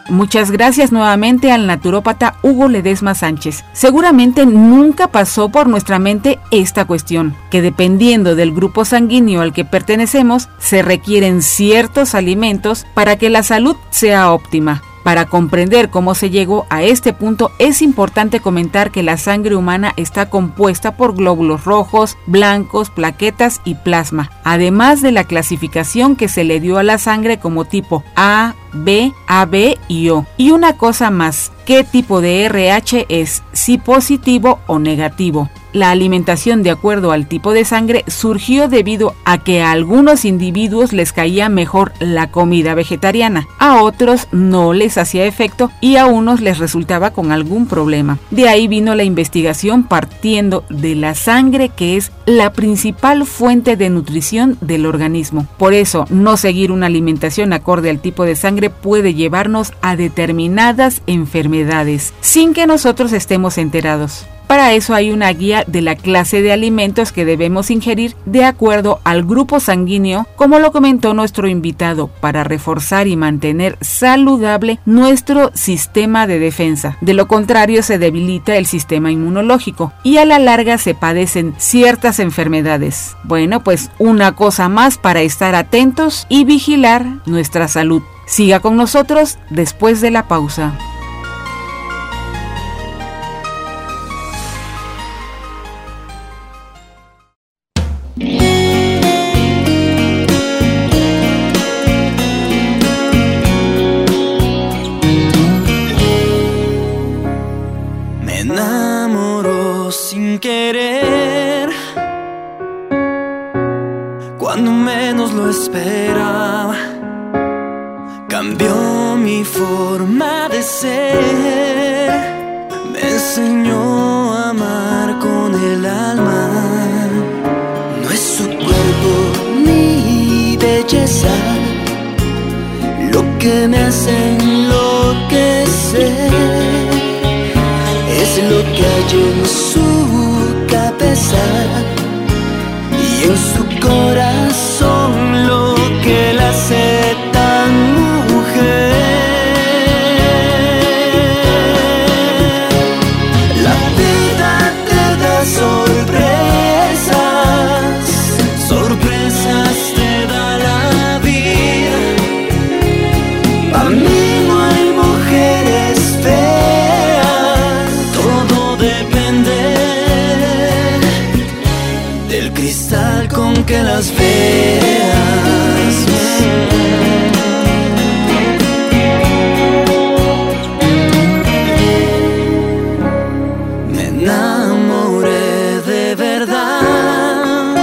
Muchas gracias nuevamente al naturópata Hugo Ledesma Sánchez. Seguramente nunca pasó por nuestra mente esta cuestión, que dependiendo del grupo sanguíneo al que pertenecemos, se requieren ciertos alimentos para que la salud sea óptima. Para comprender cómo se llegó a este punto, es importante comentar que la sangre humana está compuesta por glóbulos rojos, blancos, plaquetas y plasma, además de la clasificación que se le dio a la sangre como tipo A, B, AB y O. Y una cosa más, ¿qué tipo de RH es? Si positivo o negativo. La alimentación de acuerdo al tipo de sangre surgió debido a que a algunos individuos les caía mejor la comida vegetariana, a otros no les hacía efecto y a unos les resultaba con algún problema. De ahí vino la investigación partiendo de la sangre, que es la principal fuente de nutrición del organismo. Por eso, no seguir una alimentación acorde al tipo de sangre puede llevarnos a determinadas enfermedades sin que nosotros estemos enterados. Para eso hay una guía de la clase de alimentos que debemos ingerir de acuerdo al grupo sanguíneo, como lo comentó nuestro invitado, para reforzar y mantener saludable nuestro sistema de defensa. De lo contrario, se debilita el sistema inmunológico y a la larga se padecen ciertas enfermedades. Bueno, pues una cosa más para estar atentos y vigilar nuestra salud. Siga con nosotros después de la pausa. Me enamoró sin querer, cuando menos lo esperaba. Cambió mi forma de ser, me enseñó a amar con el alma. No es su cuerpo ni belleza lo que me hace enloquecer, es lo que hay en su cabeza y en su corazón, lo que la hace tan mujer. La vida te da sorpresas, sorpresas te da la vida. Pa' mí no hay mujeres feas, todo depende del cristal con que las veas. Me enamoré de verdad,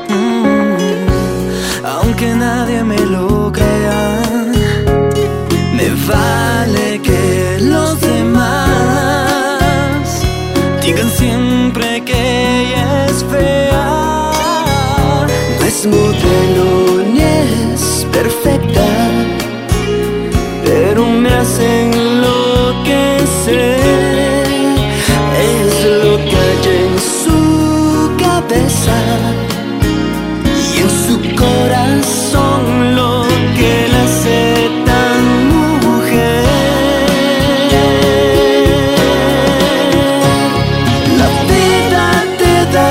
aunque nadie me lo crea. Me vale que los demás digan siempre que ella es fea. No es modelo ni es perfecta, pero me hace enloquecer. Es lo que hay en su cabeza y en su corazón, lo que la hace tan mujer. La vida te da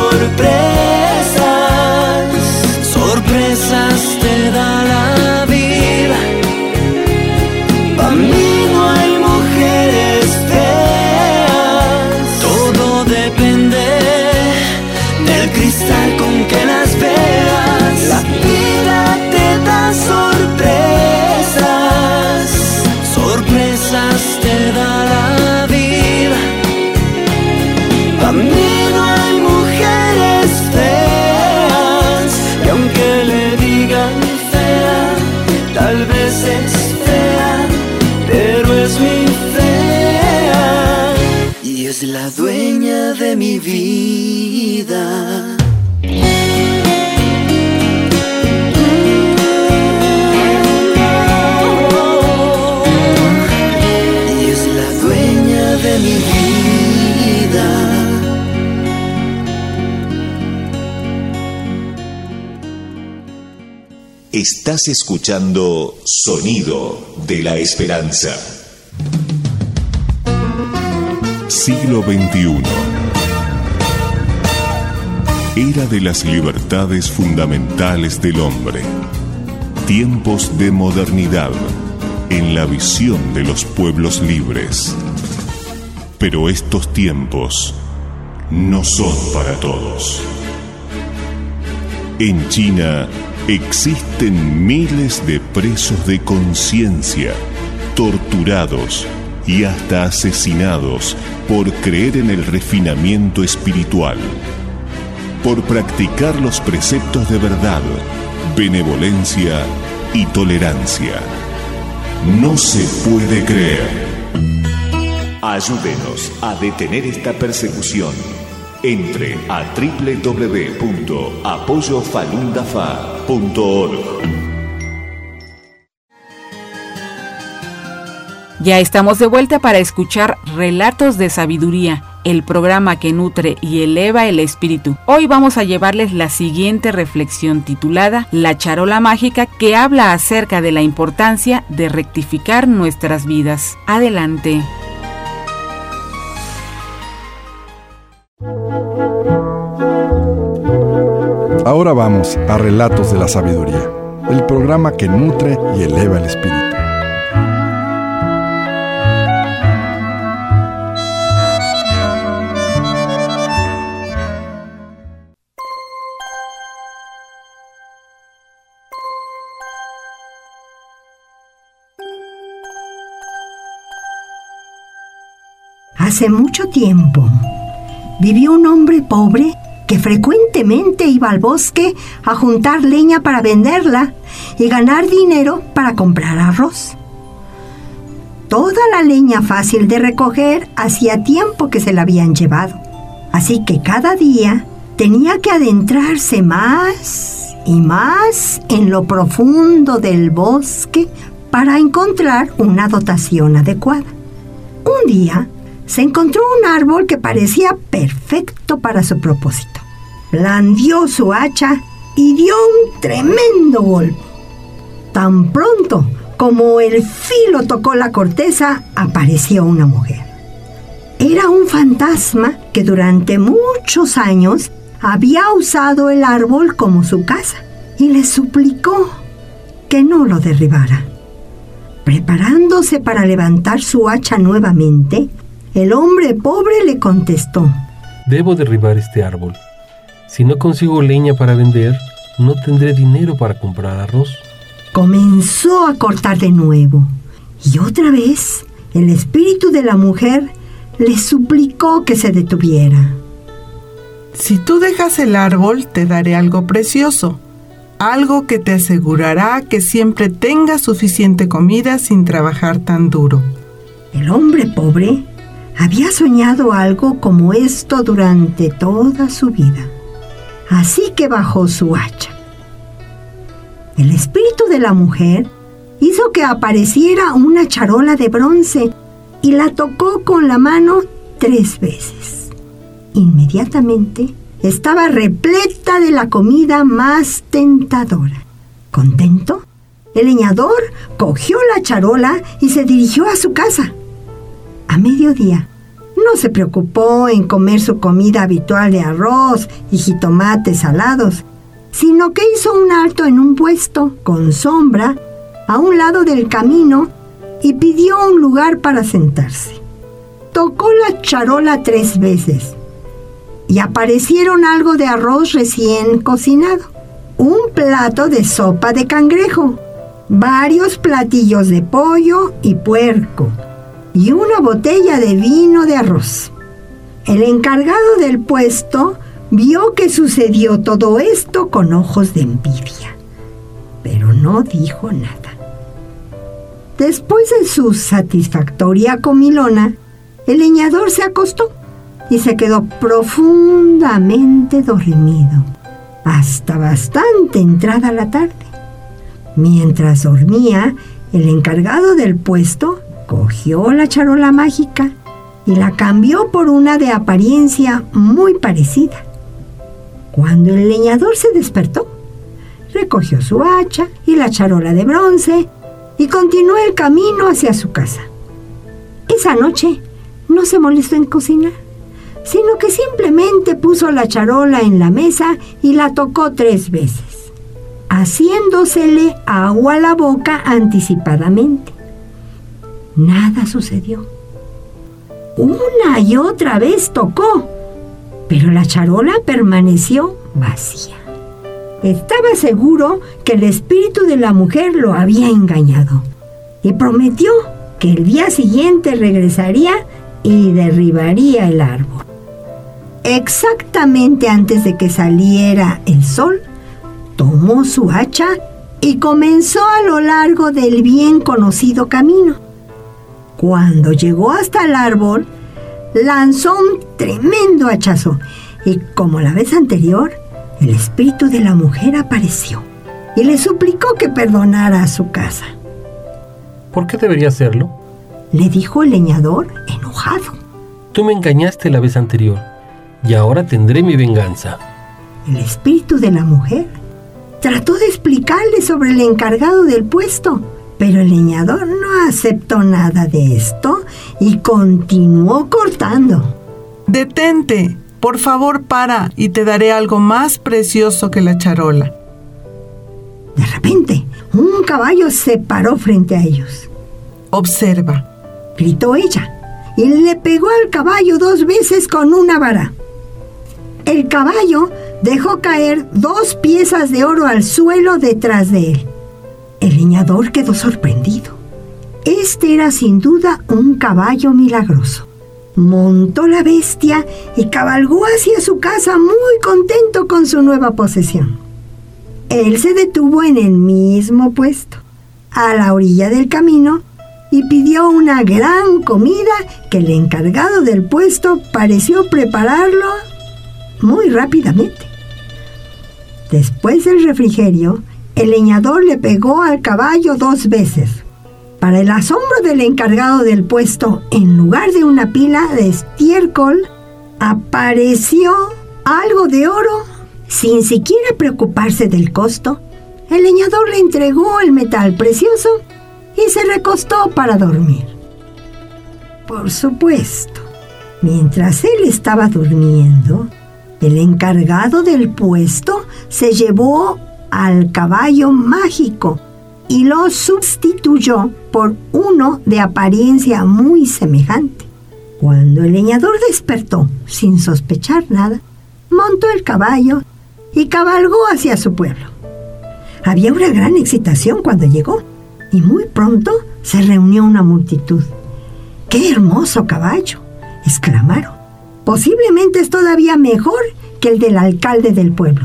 sorpresas, sorpresas te da la vida. Pa' mí no hay mujeres feas, todo depende del cristal con que las veas. La vida te da sorpresas, sorpresas te da la vida. Pa' mí no hay mujeres feas, y aunque le digan fea, tal vez es fea, pero es mi fea y es la dueña de mi vida. Y es la dueña de mi vida. Estás escuchando Sonido de la Esperanza. Siglo XXI. Era de las libertades fundamentales del hombre. Tiempos de modernidad en la visión de los pueblos libres. Pero estos tiempos no son para todos. En China existen miles de presos de conciencia, torturados y hasta asesinados por creer en el refinamiento espiritual, por practicar los preceptos de verdad, benevolencia y tolerancia. No se puede creer. Ayúdenos a detener esta persecución. Entre a www.apoyofalundafa.org. Ya estamos de vuelta para escuchar Relatos de Sabiduría, el programa que nutre y eleva el espíritu. Hoy vamos a llevarles la siguiente reflexión titulada La charola mágica, que habla acerca de la importancia de rectificar nuestras vidas. Adelante. Ahora vamos a Relatos de la Sabiduría, el programa que nutre y eleva el espíritu. Hace mucho tiempo vivió un hombre pobre que frecuentemente iba al bosque a juntar leña para venderla y ganar dinero para comprar arroz. Toda la leña fácil de recoger hacía tiempo que se la habían llevado, así que cada día tenía que adentrarse más y más en lo profundo del bosque para encontrar una dotación adecuada. Un día se encontró un árbol que parecía perfecto para su propósito. Blandió su hacha y dio un tremendo golpe. Tan pronto como el filo tocó la corteza, apareció una mujer. Era un fantasma que durante muchos años había usado el árbol como su casa y le suplicó que no lo derribara. Preparándose para levantar su hacha nuevamente, el hombre pobre le contestó: Debo derribar este árbol. Si no consigo leña para vender, no tendré dinero para comprar arroz. Comenzó a cortar de nuevo, y otra vez el espíritu de la mujer le suplicó que se detuviera. Si tú dejas el árbol, te daré algo precioso, algo que te asegurará que siempre tengas suficiente comida sin trabajar tan duro. El hombre pobre había soñado algo como esto durante toda su vida. Así que bajó su hacha. El espíritu de la mujer hizo que apareciera una charola de bronce y la tocó con la mano 3 veces. Inmediatamente estaba repleta de la comida más tentadora. ¿Contento? El leñador cogió la charola y se dirigió a su casa. A mediodía, no se preocupó en comer su comida habitual de arroz y jitomates salados, sino que hizo un alto en un puesto con sombra a un lado del camino y pidió un lugar para sentarse. Tocó la charola 3 veces y aparecieron algo de arroz recién cocinado, un plato de sopa de cangrejo, varios platillos de pollo y puerco y una botella de vino de arroz. El encargado del puesto vio que sucedió todo esto con ojos de envidia, pero no dijo nada. Después de su satisfactoria comilona, el leñador se acostó y se quedó profundamente dormido hasta bastante entrada la tarde. Mientras dormía, el encargado del puesto cogió la charola mágica y la cambió por una de apariencia muy parecida. Cuando el leñador se despertó, hombre cogió su hacha y la charola de bronce y continuó el camino hacia su casa. Esa noche no se molestó en cocinar, sino que simplemente puso la charola en la mesa y la tocó 3 veces, haciéndosele agua a la boca anticipadamente. Nada sucedió. Una y otra vez tocó, pero la charola permaneció vacía. Estaba seguro que el espíritu de la mujer lo había engañado y prometió que el día siguiente regresaría y derribaría el árbol. Exactamente antes de que saliera el sol, tomó su hacha y comenzó a lo largo del bien conocido camino. Cuando llegó hasta el árbol, lanzó un tremendo hachazo y, como la vez anterior, el espíritu de la mujer apareció y le suplicó que perdonara a su casa. ¿Por qué debería hacerlo?, le dijo el leñador enojado. Tú me engañaste la vez anterior y ahora tendré mi venganza. El espíritu de la mujer trató de explicarle sobre el encargado del puesto, pero el leñador no aceptó nada de esto y continuó cortando. Detente, por favor para y te daré algo más precioso que la charola. De repente, un caballo se paró frente a ellos. Observa, gritó ella, y le pegó al caballo 2 veces con una vara. El caballo dejó caer 2 piezas de oro al suelo detrás de él. El leñador quedó sorprendido. Este era sin duda un caballo milagroso. Montó la bestia y cabalgó hacia su casa muy contento con su nueva posesión. Él se detuvo en el mismo puesto, a la orilla del camino, y pidió una gran comida que el encargado del puesto pareció prepararlo muy rápidamente. Después del refrigerio, el leñador le pegó al caballo 2 veces. Para el asombro del encargado del puesto, en lugar de una pila de estiércol, apareció algo de oro. Sin siquiera preocuparse del costo, el leñador le entregó el metal precioso y se recostó para dormir. Por supuesto, mientras él estaba durmiendo, el encargado del puesto se llevó al caballo mágico y lo sustituyó por uno de apariencia muy semejante. Cuando el leñador despertó, sin sospechar nada, montó el caballo y cabalgó hacia su pueblo. Había una gran excitación cuando llegó, y muy pronto se reunió una multitud. ¡Qué hermoso caballo!, exclamaron. Posiblemente es todavía mejor que el del alcalde del pueblo.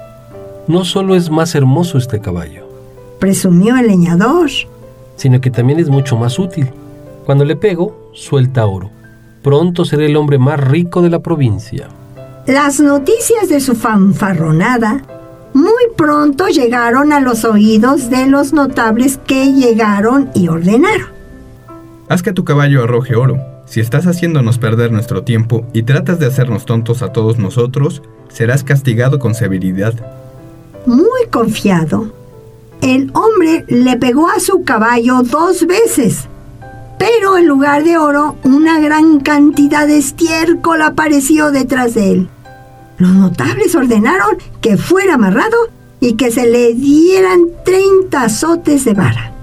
No solo es más hermoso este caballo, presumió el leñador, sino que también es mucho más útil. Cuando le pego, suelta oro. Pronto seré el hombre más rico de la provincia. Las noticias de su fanfarronada muy pronto llegaron a los oídos de los notables que llegaron y ordenaron. Haz que tu caballo arroje oro. Si estás haciéndonos perder nuestro tiempo y tratas de hacernos tontos a todos nosotros, serás castigado con severidad. Muy confiado, el hombre le pegó a su caballo 2 veces, pero en lugar de oro, una gran cantidad de estiércol apareció detrás de él. Los notables ordenaron que fuera amarrado y que se le dieran 30 azotes de vara.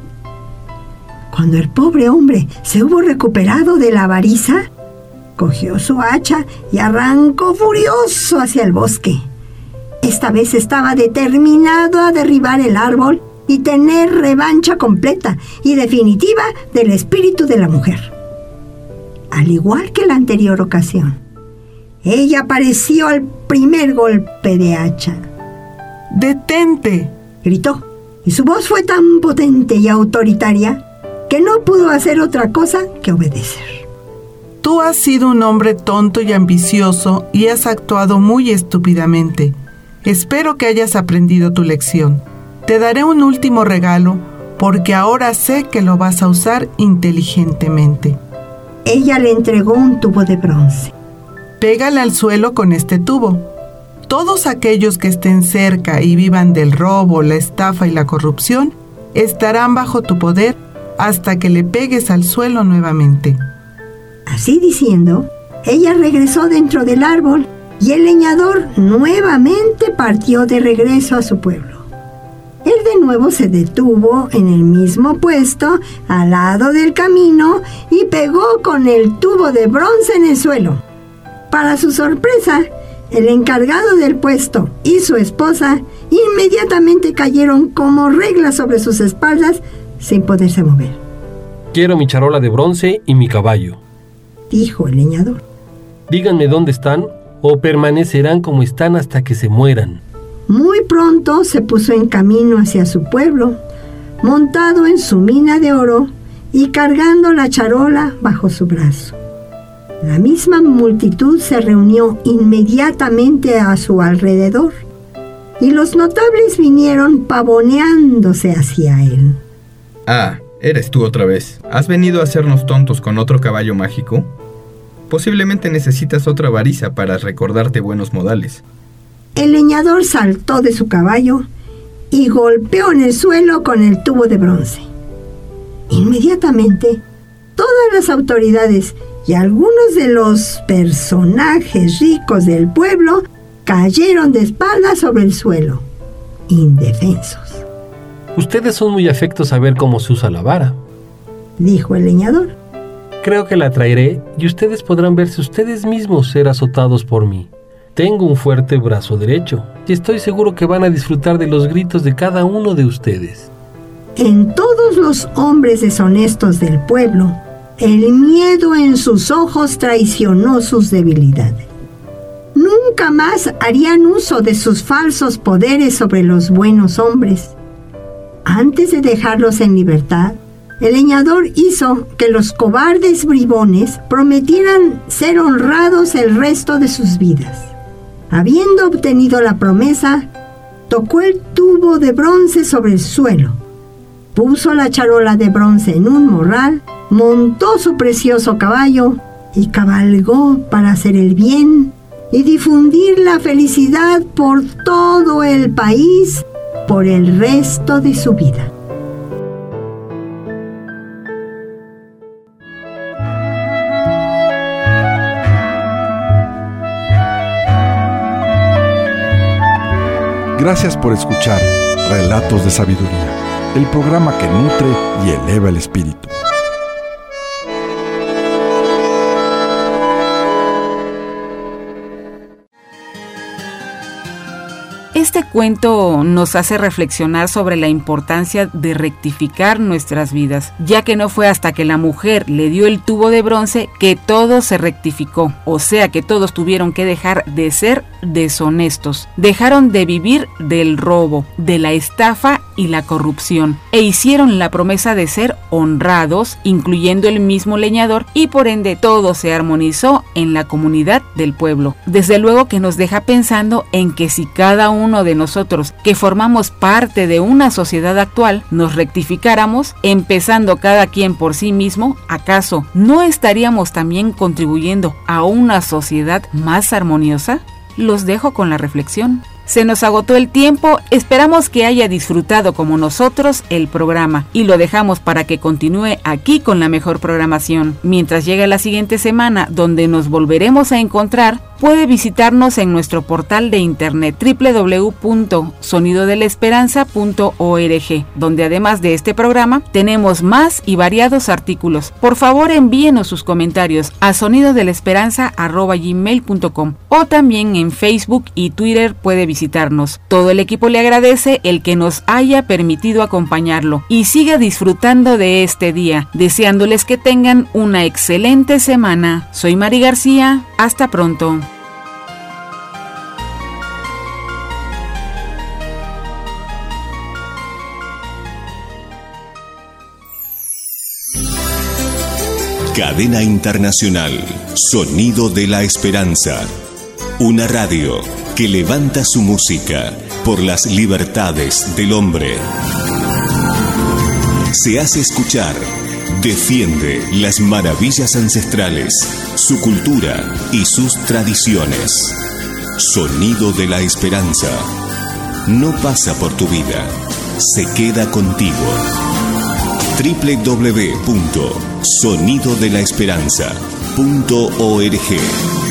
Cuando el pobre hombre se hubo recuperado de la avaricia, cogió su hacha y arrancó furioso hacia el bosque. Esta vez estaba determinado a derribar el árbol y tener revancha completa y definitiva del espíritu de la mujer. Al igual que la anterior ocasión, ella apareció al primer golpe de hacha. ¡Detente!, gritó, y su voz fue tan potente y autoritaria que no pudo hacer otra cosa que obedecer. Tú has sido un hombre tonto y ambicioso y has actuado muy estúpidamente. Espero que hayas aprendido tu lección. Te daré un último regalo porque ahora sé que lo vas a usar inteligentemente. Ella le entregó un tubo de bronce. Pégale al suelo con este tubo. Todos aquellos que estén cerca y vivan del robo, la estafa y la corrupción estarán bajo tu poder hasta que le pegues al suelo nuevamente. Así diciendo, ella regresó dentro del árbol y el leñador nuevamente partió de regreso a su pueblo. Él de nuevo se detuvo en el mismo puesto, al lado del camino, y pegó con el tubo de bronce en el suelo. Para su sorpresa, el encargado del puesto y su esposa inmediatamente cayeron como reglas sobre sus espaldas sin poderse mover. Quiero mi charola de bronce y mi caballo, dijo el leñador. Díganme dónde están o permanecerán como están hasta que se mueran. Muy pronto se puso en camino hacia su pueblo, montado en su mina de oro y cargando la charola bajo su brazo. La misma multitud se reunió inmediatamente a su alrededor y los notables vinieron pavoneándose hacia él. Ah, eres tú otra vez. ¿Has venido a hacernos tontos con otro caballo mágico? Posiblemente necesitas otra avaricia para recordarte buenos modales. El leñador saltó de su caballo y golpeó en el suelo con el tubo de bronce. Inmediatamente, todas las autoridades y algunos de los personajes ricos del pueblo cayeron de espaldas sobre el suelo, indefensos. Ustedes son muy afectos a ver cómo se usa la vara, dijo el leñador. Creo que la traeré y ustedes podrán verse ustedes mismos ser azotados por mí. Tengo un fuerte brazo derecho y estoy seguro que van a disfrutar de los gritos de cada uno de ustedes. En todos los hombres deshonestos del pueblo, el miedo en sus ojos traicionó sus debilidades. Nunca más harían uso de sus falsos poderes sobre los buenos hombres. Antes de dejarlos en libertad, el leñador hizo que los cobardes bribones prometieran ser honrados el resto de sus vidas. Habiendo obtenido la promesa, tocó el tubo de bronce sobre el suelo, puso la charola de bronce en un morral, montó su precioso caballo y cabalgó para hacer el bien y difundir la felicidad por todo el país por el resto de su vida. Gracias por escuchar Relatos de Sabiduría, el programa que nutre y eleva el espíritu. Este cuento nos hace reflexionar sobre la importancia de rectificar nuestras vidas, ya que no fue hasta que la mujer le dio el tubo de bronce que todo se rectificó, o sea que todos tuvieron que dejar de ser deshonestos, dejaron de vivir del robo, de la estafa y la corrupción, e hicieron la promesa de ser honrados, incluyendo el mismo leñador, y por ende todo se armonizó en la comunidad del pueblo. Desde luego que nos deja pensando en que si cada uno de nosotros que formamos parte de una sociedad actual nos rectificáramos, empezando cada quien por sí mismo, ¿acaso no estaríamos también contribuyendo a una sociedad más armoniosa? Los dejo con la reflexión. Se nos agotó el tiempo, esperamos que haya disfrutado como nosotros el programa y lo dejamos para que continúe aquí con la mejor programación. Mientras llega la siguiente semana donde nos volveremos a encontrar, puede visitarnos en nuestro portal de internet www.sonidodelaesperanza.org, donde además de este programa tenemos más y variados artículos. Por favor, envíenos sus comentarios a sonidodelaesperanza@gmail.com o también en Facebook y Twitter puede visitarnos. Todo el equipo le agradece el que nos haya permitido acompañarlo y siga disfrutando de este día, deseándoles que tengan una excelente semana. Soy Mari García, hasta pronto. Cadena Internacional, Sonido de la Esperanza. Una radio que levanta su música por las libertades del hombre. Se hace escuchar, defiende las maravillas ancestrales, su cultura y sus tradiciones. Sonido de la Esperanza. No pasa por tu vida, se queda contigo. www.sonidodelaesperanza.org